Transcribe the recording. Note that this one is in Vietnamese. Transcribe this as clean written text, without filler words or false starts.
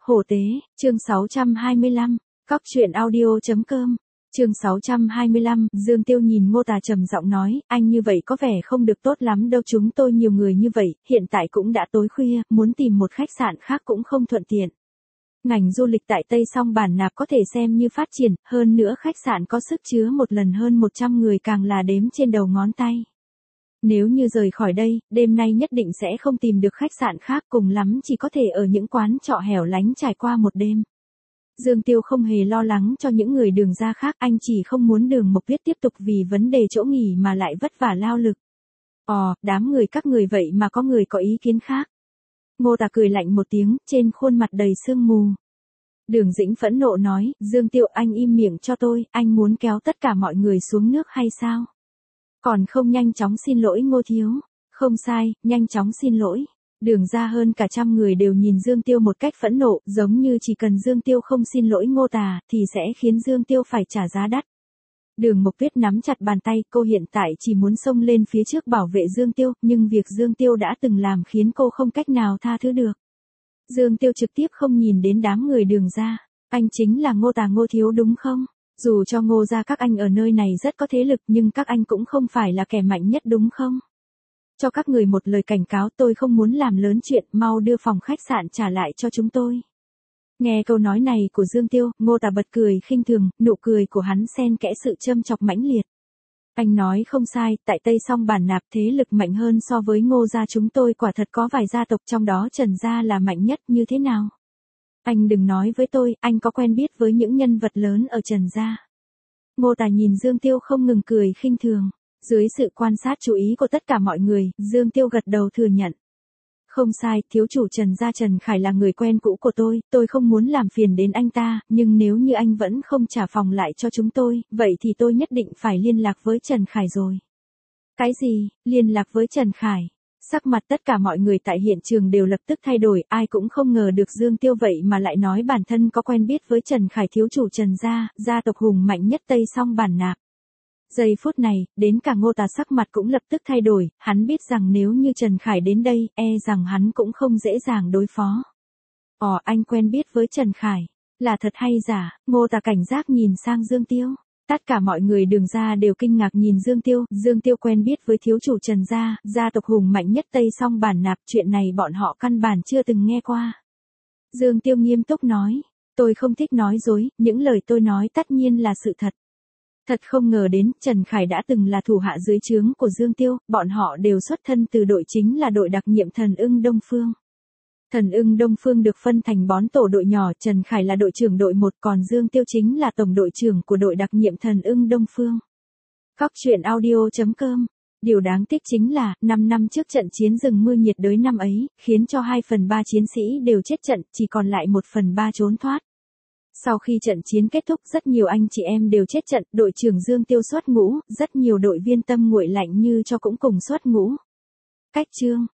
Hổ tế, chương 625, Cóc truyện audio.com, chương 625, Dương Tiêu nhìn Ngô Tà trầm giọng nói, anh như vậy có vẻ không được tốt lắm đâu, chúng tôi nhiều người như vậy, hiện tại cũng đã tối khuya, muốn tìm một khách sạn khác cũng không thuận tiện. Ngành du lịch tại Tây Song Bản Nạp có thể xem như phát triển, hơn nữa khách sạn có sức chứa một lần hơn 100 người càng là đếm trên đầu ngón tay. Nếu như rời khỏi đây, đêm nay nhất định sẽ không tìm được khách sạn khác, cùng lắm chỉ có thể ở những quán trọ hẻo lánh trải qua một đêm. Dương Tiêu không hề lo lắng cho những người Đường gia khác, anh chỉ không muốn Đường Mộc Viết tiếp tục vì vấn đề chỗ nghỉ mà lại vất vả lao lực. Đám người các người vậy mà có người có ý kiến khác. Ngô Tà cười lạnh một tiếng, trên khuôn mặt đầy sương mù. Đường Dĩnh phẫn nộ nói, Dương Tiêu anh im miệng cho tôi, anh muốn kéo tất cả mọi người xuống nước hay sao? Còn không nhanh chóng xin lỗi Ngô thiếu. Không sai, nhanh chóng xin lỗi. Đường ra hơn cả trăm người đều nhìn Dương Tiêu một cách phẫn nộ, giống như chỉ cần Dương Tiêu không xin lỗi Ngô Tà, thì sẽ khiến Dương Tiêu phải trả giá đắt. Đường Mộc Viết nắm chặt bàn tay, cô hiện tại chỉ muốn xông lên phía trước bảo vệ Dương Tiêu, nhưng việc Dương Tiêu đã từng làm khiến cô không cách nào tha thứ được. Dương Tiêu trực tiếp không nhìn đến đám người Đường ra. Anh chính là Ngô Tà Ngô thiếu đúng không? Dù cho Ngô gia các anh ở nơi này rất có thế lực, nhưng các anh cũng không phải là kẻ mạnh nhất đúng không? Cho các người một lời cảnh cáo, tôi không muốn làm lớn chuyện, mau đưa phòng khách sạn trả lại cho chúng tôi. Nghe câu nói này của Dương Tiêu, Ngô Tà bật cười khinh thường, nụ cười của hắn xen kẽ sự châm chọc mãnh liệt. Anh nói không sai, tại Tây Song Bản Nạp thế lực mạnh hơn so với Ngô gia chúng tôi, quả thật có vài gia tộc, trong đó Trần gia là mạnh nhất, như thế nào? Anh đừng nói với tôi, anh có quen biết với những nhân vật lớn ở Trần gia. Ngô Tà nhìn Dương Tiêu không ngừng cười khinh thường. Dưới sự quan sát chú ý của tất cả mọi người, Dương Tiêu gật đầu thừa nhận. Không sai, thiếu chủ Trần gia Trần Khải là người quen cũ của tôi không muốn làm phiền đến anh ta, nhưng nếu như anh vẫn không trả phòng lại cho chúng tôi, vậy thì tôi nhất định phải liên lạc với Trần Khải rồi. Cái gì, liên lạc với Trần Khải? Sắc mặt tất cả mọi người tại hiện trường đều lập tức thay đổi, ai cũng không ngờ được Dương Tiêu vậy mà lại nói bản thân có quen biết với Trần Khải, thiếu chủ Trần gia, gia tộc hùng mạnh nhất Tây Song Bản Nạp. Giây phút này, đến cả Ngô Tà sắc mặt cũng lập tức thay đổi, hắn biết rằng nếu như Trần Khải đến đây, rằng hắn cũng không dễ dàng đối phó. Anh quen biết với Trần Khải, là thật hay giả? Ngô Tà cảnh giác nhìn sang Dương Tiêu. Tất cả mọi người Đường ra đều kinh ngạc nhìn Dương Tiêu quen biết với thiếu chủ Trần gia, gia tộc hùng mạnh nhất Tây Song Bản Nạp, chuyện này bọn họ căn bản chưa từng nghe qua. Dương Tiêu nghiêm túc nói, tôi không thích nói dối, những lời tôi nói tất nhiên là sự thật. Thật không ngờ đến, Trần Khải đã từng là thủ hạ dưới trướng của Dương Tiêu, bọn họ đều xuất thân từ đội chính là đội đặc nhiệm Thần Ưng Đông Phương. Thần Ưng Đông Phương được phân thành bón tổ đội nhỏ, Trần Khải là đội trưởng đội 1, còn Dương Tiêu chính là tổng đội trưởng của đội đặc nhiệm Thần Ưng Đông Phương. Cóc truyện audio.com. Điều đáng tiếc chính là, 5 năm trước trận chiến rừng mưa nhiệt đới năm ấy, khiến cho 2/3 chiến sĩ đều chết trận, chỉ còn lại 1/3 trốn thoát. Sau khi trận chiến kết thúc, rất nhiều anh chị em đều chết trận, đội trưởng Dương Tiêu xuất ngũ, rất nhiều đội viên tâm nguội lạnh như cho cũng cùng xuất ngũ. Cách chương